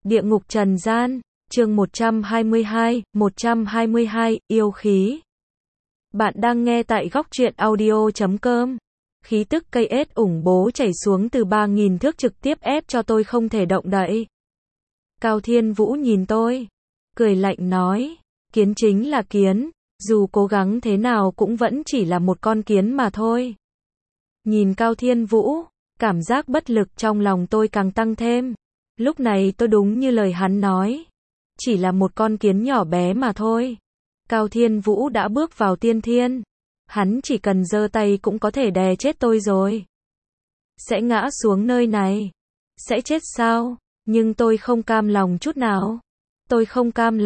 Địa ngục trần gian, chương 122, yêu khí. Bạn đang nghe tại góc truyện audio.com. Khí tức cây ết ủng bố chảy xuống từ 3.000 thước trực tiếp ép cho tôi không thể động đậy. Cao Thiên Vũ nhìn tôi, cười lạnh nói, kiến chính là kiến, dù cố gắng thế nào cũng vẫn chỉ là một con kiến mà thôi. Nhìn Cao Thiên Vũ, cảm giác bất lực trong lòng tôi càng tăng thêm. Lúc này tôi đúng như lời hắn nói, chỉ là một con kiến nhỏ bé mà thôi. Cao Thiên Vũ đã bước vào tiên thiên, hắn chỉ cần giơ tay cũng có thể đè chết tôi rồi. Sẽ ngã xuống nơi này, sẽ chết sao? Nhưng tôi không cam lòng chút nào. Tôi không cam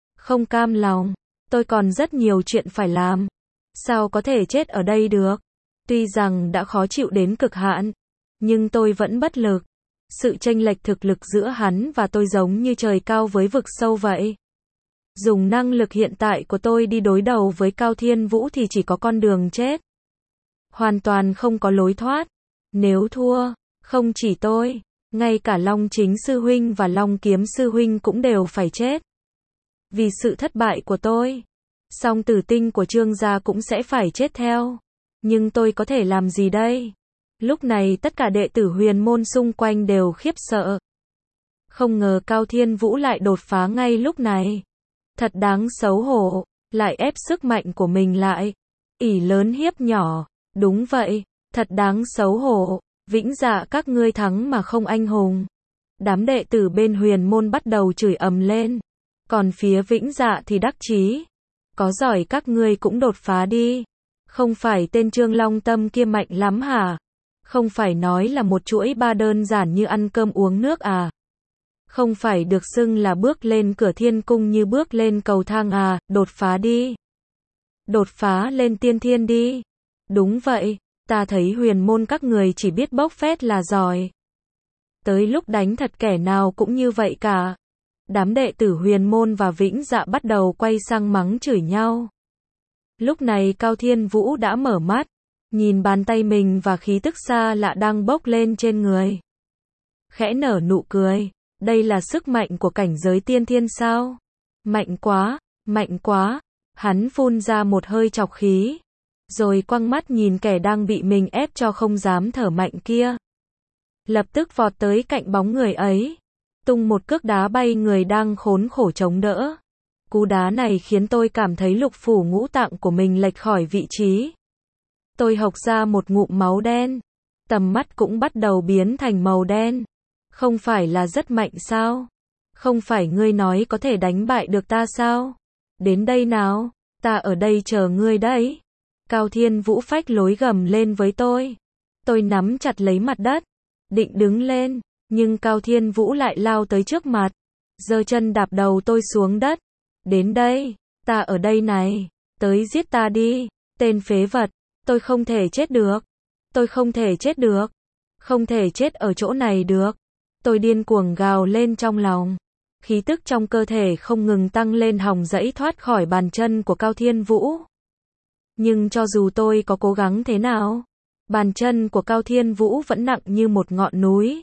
lòng, tôi còn rất nhiều chuyện phải làm. Sao có thể chết ở đây được? Tuy rằng đã khó chịu đến cực hạn, nhưng tôi vẫn bất lực. Sự chênh lệch thực lực giữa hắn và tôi giống như trời cao với vực sâu vậy. Dùng năng lực hiện tại của tôi đi đối đầu với Cao Thiên Vũ thì chỉ có con đường chết. Hoàn toàn không có lối thoát. Nếu thua, không chỉ tôi, ngay cả Long Chính Sư Huynh và Long Kiếm Sư Huynh cũng đều phải chết. Vì sự thất bại của tôi, Song Tử Tinh của Trương gia cũng sẽ phải chết theo. Nhưng tôi có thể làm gì đây? Lúc này tất cả đệ tử huyền môn xung quanh đều khiếp sợ. Không ngờ Cao Thiên Vũ lại đột phá ngay lúc này. Thật đáng xấu hổ, lại ép sức mạnh của mình lại. Ỷ lớn hiếp nhỏ, đúng vậy, thật đáng xấu hổ. Vĩnh Dạ các ngươi thắng mà không anh hùng. Đám đệ tử bên huyền môn bắt đầu chửi ầm lên. Còn phía Vĩnh Dạ thì đắc chí. Có giỏi các ngươi cũng đột phá đi. Không phải tên Trương Long Tâm kia mạnh lắm hả? Không phải nói là một chuỗi ba đơn giản như ăn cơm uống nước à? Không phải được xưng là bước lên cửa thiên cung như bước lên cầu thang à? Đột phá đi. Đột phá lên tiên thiên đi. Đúng vậy, ta thấy huyền môn các người chỉ biết bốc phét là giỏi. Tới lúc đánh thật kẻ nào cũng như vậy cả. Đám đệ tử huyền môn và Vĩnh Dạ bắt đầu quay sang mắng chửi nhau. Lúc này Cao Thiên Vũ đã mở mắt, nhìn bàn tay mình và khí tức xa lạ đang bốc lên trên người. Khẽ nở nụ cười, đây là sức mạnh của cảnh giới tiên thiên sao? Mạnh quá, hắn phun ra một hơi trọc khí, rồi quăng mắt nhìn kẻ đang bị mình ép cho không dám thở mạnh kia. Lập tức vọt tới cạnh bóng người ấy, tung một cước đá bay người đang khốn khổ chống đỡ. Cú đá này khiến tôi cảm thấy lục phủ ngũ tạng của mình lệch khỏi vị trí. Tôi hộc ra một ngụm máu đen. Tầm mắt cũng bắt đầu biến thành màu đen. Không phải là rất mạnh sao? Không phải ngươi nói có thể đánh bại được ta sao? Đến đây nào, ta ở đây chờ ngươi đấy. Cao Thiên Vũ phách lối gầm lên với tôi. Tôi nắm chặt lấy mặt đất, định đứng lên, nhưng Cao Thiên Vũ lại lao tới trước mặt, giơ chân đạp đầu tôi xuống đất. Đến đây, ta ở đây này, tới giết ta đi, tên phế vật, tôi không thể chết được. Tôi không thể chết được. Không thể chết ở chỗ này được. Tôi điên cuồng gào lên trong lòng. Khí tức trong cơ thể không ngừng tăng lên hòng dẫy thoát khỏi bàn chân của Cao Thiên Vũ. Nhưng cho dù tôi có cố gắng thế nào, bàn chân của Cao Thiên Vũ vẫn nặng như một ngọn núi.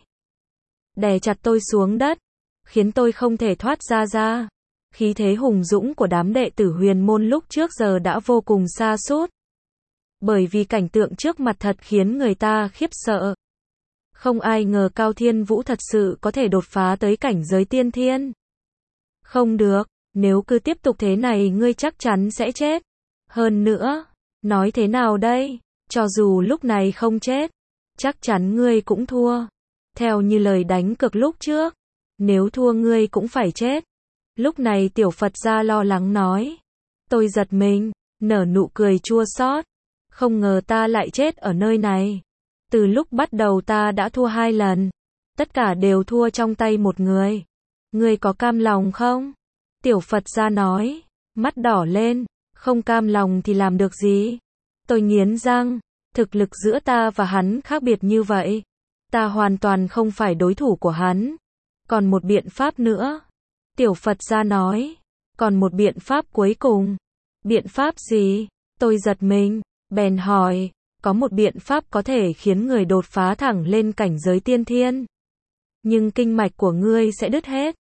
Đè chặt tôi xuống đất, khiến tôi không thể thoát ra. Khí thế hùng dũng của đám đệ tử huyền môn lúc trước giờ đã vô cùng sa sút. Bởi vì cảnh tượng trước mặt thật khiến người ta khiếp sợ. Không ai ngờ Cao Thiên Vũ thật sự có thể đột phá tới cảnh giới tiên thiên. Không được, nếu cứ tiếp tục thế này ngươi chắc chắn sẽ chết. Hơn nữa, nói thế nào đây? Cho dù lúc này không chết, chắc chắn ngươi cũng thua. Theo như lời đánh cược lúc trước, nếu thua ngươi cũng phải chết. Lúc này Tiểu Phật gia lo lắng nói. Tôi giật mình, nở nụ cười chua xót. Không ngờ ta lại chết ở nơi này. Từ lúc bắt đầu ta đã thua 2 lần. Tất cả đều thua trong tay một người. Ngươi có cam lòng không? Tiểu Phật gia nói, mắt đỏ lên. Không cam lòng thì làm được gì? Tôi nghiến răng, thực lực giữa ta và hắn khác biệt như vậy. Ta hoàn toàn không phải đối thủ của hắn. Còn một biện pháp nữa. Tiểu Phật gia nói, còn một biện pháp cuối cùng. Biện pháp gì? Tôi giật mình, bèn hỏi, có một biện pháp có thể khiến người đột phá thẳng lên cảnh giới tiên thiên. Nhưng kinh mạch của ngươi sẽ đứt hết.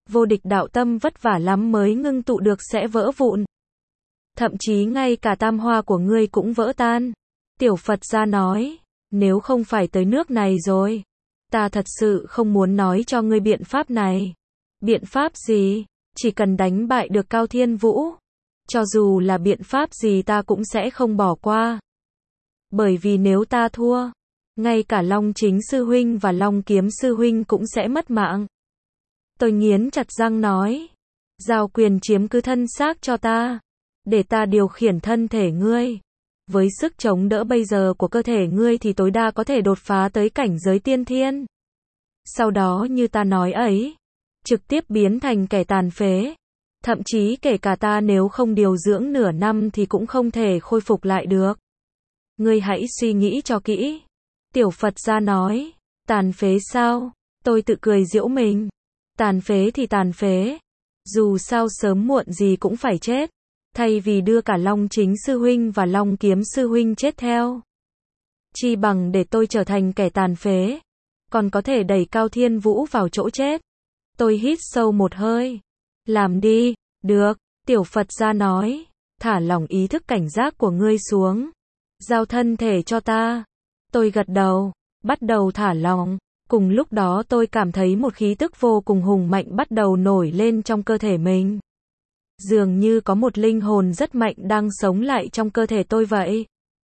vô địch đạo tâm vất vả lắm mới ngưng tụ được sẽ vỡ vụn. Thậm chí ngay cả tam hoa của ngươi cũng vỡ tan. Tiểu Phật gia nói, nếu không phải tới nước này rồi, ta thật sự không muốn nói cho ngươi biện pháp này. Biện pháp gì? Chỉ cần đánh bại được Cao Thiên Vũ. Cho dù là biện pháp gì ta cũng sẽ không bỏ qua. Bởi vì nếu ta thua, ngay cả Long Chính sư huynh và Long Kiếm sư huynh cũng sẽ mất mạng. Tôi nghiến chặt răng nói, giao quyền chiếm cứ thân xác cho ta, để ta điều khiển thân thể ngươi. Với sức chống đỡ bây giờ của cơ thể ngươi thì tối đa có thể đột phá tới cảnh giới tiên thiên. Sau đó như ta nói ấy, trực tiếp biến thành kẻ tàn phế. Thậm chí kể cả ta nếu không điều dưỡng nửa năm thì cũng không thể khôi phục lại được. Ngươi hãy suy nghĩ cho kỹ. Tiểu Phật gia nói, tàn phế sao? Tôi tự cười giễu mình. Tàn phế thì tàn phế. Dù sao sớm muộn gì cũng phải chết. Thay vì đưa cả Long Chính sư huynh và Long Kiếm sư huynh chết theo, chi bằng để tôi trở thành kẻ tàn phế, còn có thể đẩy Cao Thiên Vũ vào chỗ chết. Tôi hít sâu một hơi. Làm đi. Được. Tiểu Phật gia nói, thả lỏng ý thức cảnh giác của ngươi xuống. Giao thân thể cho ta. Tôi gật đầu, bắt đầu thả lỏng. Cùng lúc đó tôi cảm thấy một khí tức vô cùng hùng mạnh bắt đầu nổi lên trong cơ thể mình. Dường như có một linh hồn rất mạnh đang sống lại trong cơ thể tôi vậy.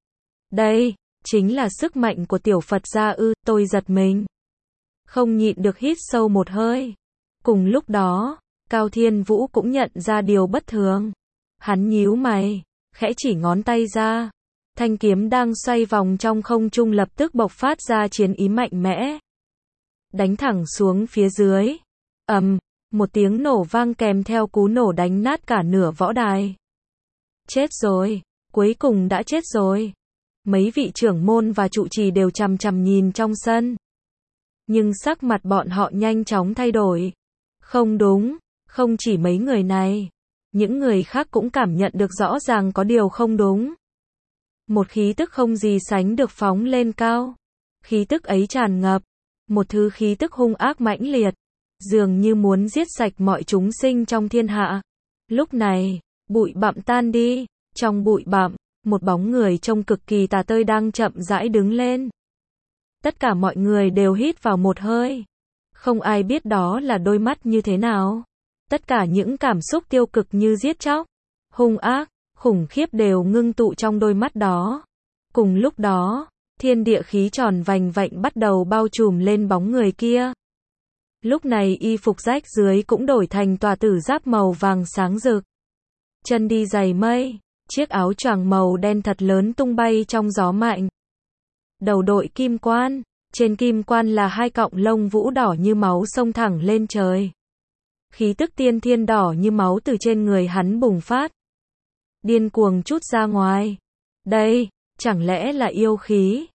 Đây, chính là sức mạnh của Tiểu Phật gia ư? Tôi giật mình. Không nhịn được hít sâu một hơi. Cùng lúc đó, Cao Thiên Vũ cũng nhận ra điều bất thường. Hắn nhíu mày, khẽ chỉ ngón tay ra. Thanh kiếm đang xoay vòng trong không trung lập tức bộc phát ra chiến ý mạnh mẽ. Đánh thẳng xuống phía dưới. Một tiếng nổ vang kèm theo cú nổ đánh nát cả nửa võ đài. Chết rồi, cuối cùng đã chết rồi. Mấy vị trưởng môn và trụ trì đều chằm chằm nhìn trong sân. Nhưng sắc mặt bọn họ nhanh chóng thay đổi. Không đúng, không chỉ mấy người này. Những người khác cũng cảm nhận được rõ ràng có điều không đúng. Một khí tức không gì sánh được phóng lên cao. Khí tức ấy tràn ngập. Một thứ khí tức hung ác mãnh liệt. Dường như muốn giết sạch mọi chúng sinh trong thiên hạ. Lúc này, bụi bặm tan đi. Trong bụi bặm, một bóng người trông cực kỳ tà tơi đang chậm rãi đứng lên. Tất cả mọi người đều hít vào một hơi. Không ai biết đó là đôi mắt như thế nào. Tất cả những cảm xúc tiêu cực như giết chóc, hung ác, khủng khiếp đều ngưng tụ trong đôi mắt đó. Cùng lúc đó, thiên địa khí tròn vành vạnh bắt đầu bao trùm lên bóng người kia. Lúc này y phục rách dưới cũng đổi thành tòa tử giáp màu vàng sáng rực. Chân đi giày mây, chiếc áo choàng màu đen thật lớn tung bay trong gió mạnh. Đầu đội kim quan, trên kim quan là hai cọng lông vũ đỏ như máu xông thẳng lên trời. Khí tức tiên thiên đỏ như máu từ trên người hắn bùng phát. Điên cuồng trút ra ngoài. Đây, chẳng lẽ là yêu khí?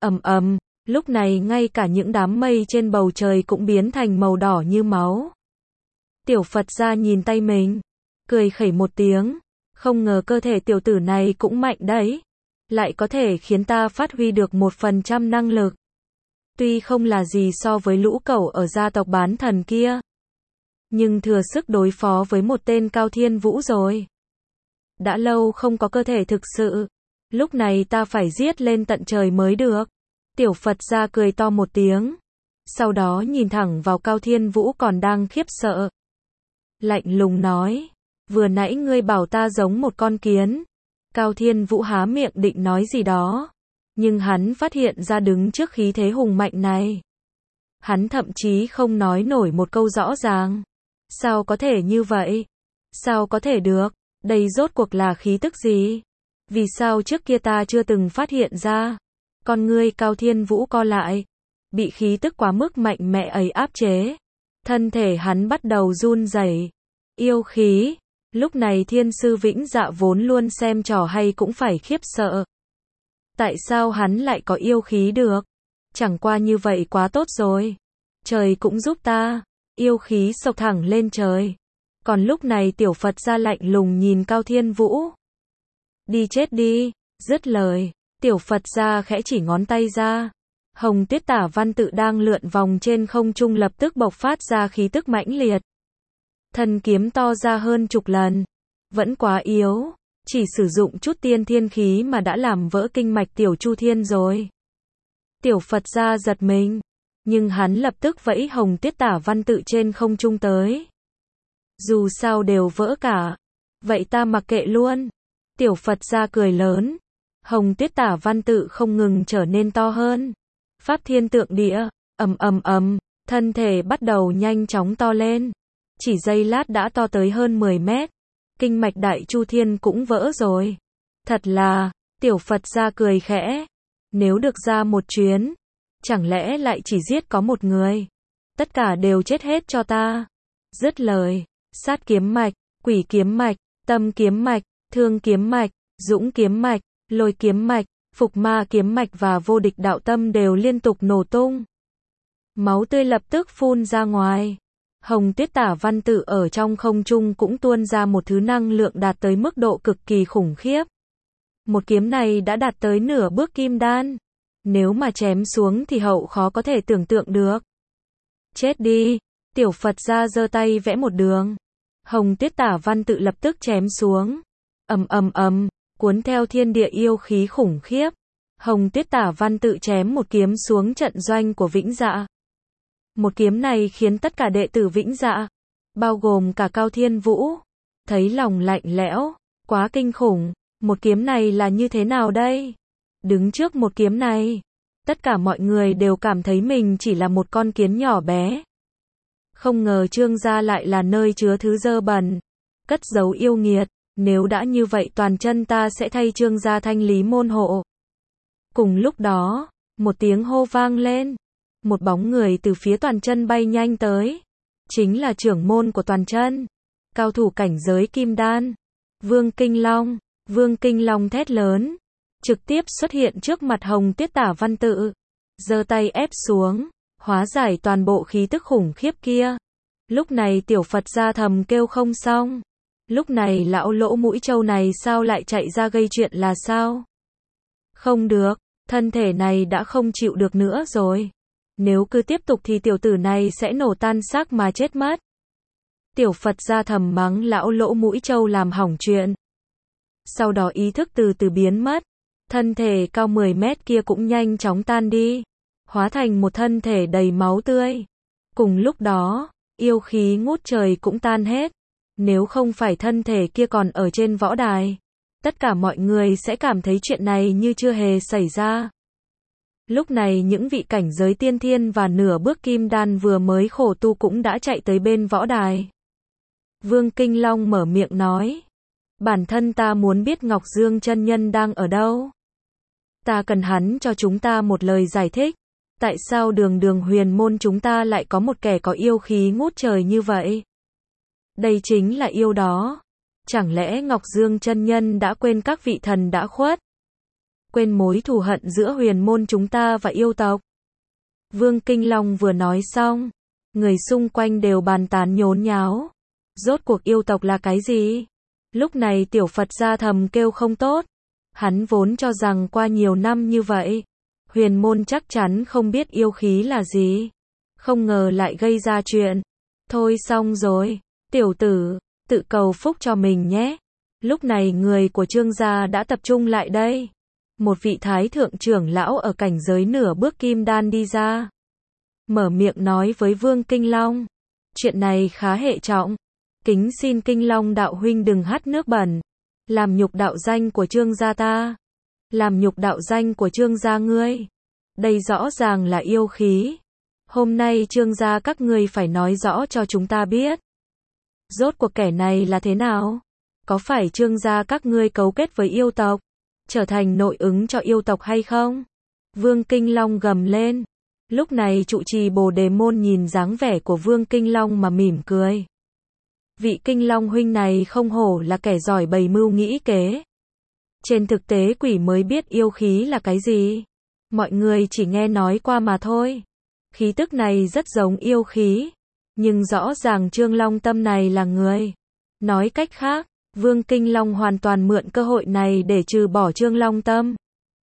Lúc này ngay cả những đám mây trên bầu trời cũng biến thành màu đỏ như máu. Tiểu Phật gia nhìn tay mình, cười khẩy một tiếng. Không ngờ cơ thể tiểu tử này cũng mạnh đấy. Lại có thể khiến ta phát huy được 1% năng lực. Tuy không là gì so với lũ cẩu ở gia tộc bán thần kia, nhưng thừa sức đối phó với một tên Cao Thiên Vũ rồi. Đã lâu không có cơ thể thực sự. Lúc này ta phải giết lên tận trời mới được. Tiểu Phật gia cười to một tiếng. Sau đó nhìn thẳng vào Cao Thiên Vũ còn đang khiếp sợ. Lạnh lùng nói. Vừa nãy ngươi bảo ta giống một con kiến. Cao Thiên Vũ há miệng định nói gì đó. Nhưng hắn phát hiện ra đứng trước khí thế hùng mạnh này. Hắn thậm chí không nói nổi một câu rõ ràng. Sao có thể như vậy? Sao có thể được? Đây rốt cuộc là khí tức gì? Vì sao trước kia ta chưa từng phát hiện ra? Con ngươi Cao Thiên Vũ co lại. Bị khí tức quá mức mạnh mẽ ấy áp chế. Thân thể hắn bắt đầu run rẩy. Yêu khí. Lúc này Thiên Sư Vĩnh Dạ vốn luôn xem trò hay cũng phải khiếp sợ. Tại sao hắn lại có yêu khí được? Chẳng qua như vậy quá tốt rồi. Trời cũng giúp ta. Yêu khí sộc thẳng lên trời. Còn lúc này Tiểu Phật gia lạnh lùng nhìn Cao Thiên Vũ. Đi chết đi. Dứt lời, Tiểu Phật gia khẽ chỉ ngón tay ra. Hồng Tuyết Tả văn tự đang lượn vòng trên không trung lập tức bộc phát ra khí tức mãnh liệt. Thân kiếm to ra hơn chục lần. Vẫn quá yếu. Chỉ sử dụng chút tiên thiên khí mà đã làm vỡ kinh mạch Tiểu Chu Thiên rồi. Tiểu Phật gia giật mình. Nhưng hắn lập tức vẫy Hồng Tuyết Tả văn tự trên không trung tới. Dù sao đều vỡ cả. Vậy ta mặc kệ luôn. Tiểu Phật gia cười lớn. Hồng Tuyết Tả văn tự không ngừng trở nên to hơn. Pháp thiên tượng địa, ầm ầm ầm, thân thể bắt đầu nhanh chóng to lên. Chỉ giây lát đã to tới hơn 10 mét. Kinh mạch Đại Chu Thiên cũng vỡ rồi. Thật là, Tiểu Phật gia cười khẽ. Nếu được ra một chuyến, chẳng lẽ lại chỉ giết có một người? Tất cả đều chết hết cho ta. Dứt lời, Sát kiếm mạch, Quỷ kiếm mạch, Tâm kiếm mạch, Thương kiếm mạch, Dũng kiếm mạch, Lôi kiếm mạch, Phục ma kiếm mạch và Vô địch đạo tâm đều liên tục nổ tung. Máu tươi lập tức phun ra ngoài. Hồng Tuyết Tả văn tự ở trong không trung cũng tuôn ra một thứ năng lượng đạt tới mức độ cực kỳ khủng khiếp. Một kiếm này đã đạt tới nửa bước kim đan. Nếu mà chém xuống thì hậu khó có thể tưởng tượng được. Chết đi. Tiểu Phật gia giơ tay vẽ một đường. Hồng Tuyết Tả văn tự lập tức chém xuống. Ầm ầm ầm, cuốn theo thiên địa yêu khí khủng khiếp. Hồng Tuyết Tả văn tự chém một kiếm xuống trận doanh của Vĩnh Dạ. Một kiếm này khiến tất cả đệ tử Vĩnh Dạ, bao gồm cả Cao Thiên Vũ, thấy lòng lạnh lẽo, quá kinh khủng. Một kiếm này là như thế nào đây? Đứng trước một kiếm này, tất cả mọi người đều cảm thấy mình chỉ là một con kiến nhỏ bé. Không ngờ Trương gia lại là nơi chứa thứ dơ bẩn, cất giấu yêu nghiệt. Nếu đã như vậy toàn chân ta sẽ thay Trương gia thanh lý môn hộ. Cùng lúc đó, một tiếng hô vang lên. Một bóng người từ phía toàn chân bay nhanh tới. Chính là trưởng môn của toàn chân. Cao thủ cảnh giới kim đan. Vương Kinh Long. Vương Kinh Long thét lớn. Trực tiếp xuất hiện trước mặt Hồng Tuyết Tả văn tự. Giơ tay ép xuống. Hóa giải toàn bộ khí tức khủng khiếp kia. Lúc này Tiểu Phật gia thầm kêu không xong. Lúc này lão lỗ mũi trâu này sao lại chạy ra gây chuyện là sao? Không được. Thân thể này đã không chịu được nữa rồi. Nếu cứ tiếp tục thì tiểu tử này sẽ nổ tan xác mà chết mất. Tiểu Phật gia thầm mắng lão lỗ mũi trâu làm hỏng chuyện. Sau đó ý thức từ từ biến mất. Thân thể cao 10 mét kia cũng nhanh chóng tan đi. Hóa thành một thân thể đầy máu tươi. Cùng lúc đó, yêu khí ngút trời cũng tan hết. Nếu không phải thân thể kia còn ở trên võ đài, tất cả mọi người sẽ cảm thấy chuyện này như chưa hề xảy ra. Lúc này những vị cảnh giới tiên thiên và nửa bước kim đan vừa mới khổ tu cũng đã chạy tới bên võ đài. Vương Kinh Long mở miệng nói. Bản thân ta muốn biết Ngọc Dương chân nhân đang ở đâu. Ta cần hắn cho chúng ta một lời giải thích. Tại sao đường huyền môn chúng ta lại có một kẻ có yêu khí ngút trời như vậy? Đây chính là yêu đó. Chẳng lẽ Ngọc Dương chân nhân đã quên các vị thần đã khuất? Quên mối thù hận giữa huyền môn chúng ta và yêu tộc? Vương Kinh Long vừa nói xong, người xung quanh đều bàn tán nhốn nháo. Rốt cuộc yêu tộc là cái gì? Lúc này Tiểu Phật gia thầm kêu không tốt. Hắn vốn cho rằng qua nhiều năm như vậy, huyền môn chắc chắn không biết yêu khí là gì. Không ngờ lại gây ra chuyện. Thôi xong rồi, tiểu tử, tự cầu phúc cho mình nhé. Lúc này người của Trương gia đã tập trung lại đây. Một vị thái thượng trưởng lão ở cảnh giới nửa bước kim đan đi ra. Mở miệng nói với Vương Kinh Long. Chuyện này khá hệ trọng. Kính xin Kinh Long đạo huynh đừng hắt nước bẩn. Làm nhục đạo danh của Trương gia ta. Làm nhục đạo danh của Trương gia ngươi. Đây rõ ràng là yêu khí. Hôm nay Trương gia các ngươi phải nói rõ cho chúng ta biết. Rốt cuộc kẻ này là thế nào? Có phải Trương gia các ngươi cấu kết với yêu tộc? Trở thành nội ứng cho yêu tộc hay không? Vương Kinh Long gầm lên. Lúc này trụ trì Bồ Đề Môn nhìn dáng vẻ của Vương Kinh Long mà mỉm cười. Vị Kinh Long huynh này không hổ là kẻ giỏi bày mưu nghĩ kế. Trên thực tế quỷ mới biết yêu khí là cái gì. Mọi người chỉ nghe nói qua mà thôi. Khí tức này rất giống yêu khí. Nhưng rõ ràng Trương Long Tâm này là người. Nói cách khác, Vương Kinh Long hoàn toàn mượn cơ hội này để trừ bỏ Trương Long Tâm.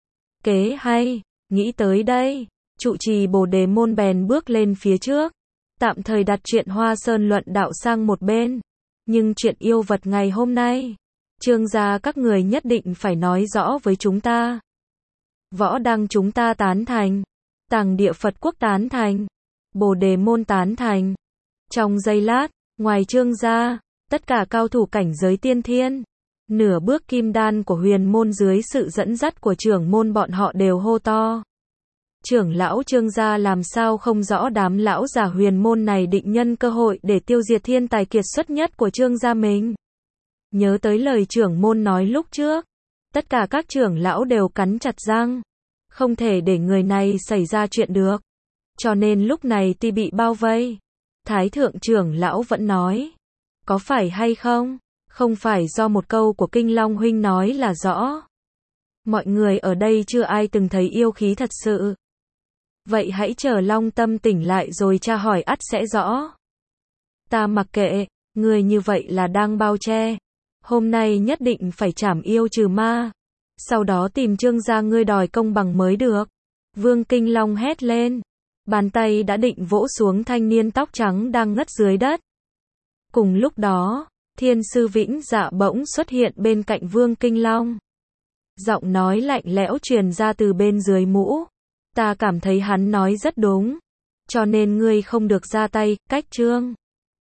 Kế hay, nghĩ tới đây, trụ trì Bồ Đề Môn bèn bước lên phía trước. tạm thời đặt chuyện Hoa Sơn luận đạo sang một bên. Nhưng chuyện yêu vật ngày hôm nay, Trương gia các người nhất định phải nói rõ với chúng ta. Võ Đăng chúng ta tán thành, Tàng Địa Phật Quốc tán thành, Bồ Đề Môn tán thành. Trong giây lát, ngoài Trương gia, tất cả cao thủ cảnh giới tiên thiên, nửa bước kim đan của huyền môn dưới sự dẫn dắt của trưởng môn bọn họ đều hô to. Trưởng lão Trương gia làm sao không rõ đám lão già huyền môn này định nhân cơ hội để tiêu diệt thiên tài kiệt xuất nhất của Trương gia mình. Nhớ tới lời trưởng môn nói lúc trước, tất cả các trưởng lão đều cắn chặt răng, không thể để người này xảy ra chuyện được. Cho nên lúc này tuy bị bao vây, Thái thượng trưởng lão vẫn nói, có phải hay không? Không phải do một câu của Kinh Long huynh nói là rõ. Mọi người ở đây chưa ai từng thấy yêu khí thật sự. Vậy hãy chờ Long Tâm tỉnh lại rồi tra hỏi ắt sẽ rõ. Ta mặc kệ, người như vậy là đang bao che. Hôm nay nhất định phải trảm yêu trừ ma. Sau đó tìm Trương gia ngươi đòi công bằng mới được. Vương Kinh Long hét lên. Bàn tay đã định vỗ xuống thanh niên tóc trắng đang ngất dưới đất. Cùng lúc đó, Thiên sư Vĩnh Dạ bỗng xuất hiện bên cạnh Vương Kinh Long. Giọng nói lạnh lẽo truyền ra từ bên dưới mũ. Ta cảm thấy hắn nói rất đúng. Cho nên ngươi không được ra tay, cách Trương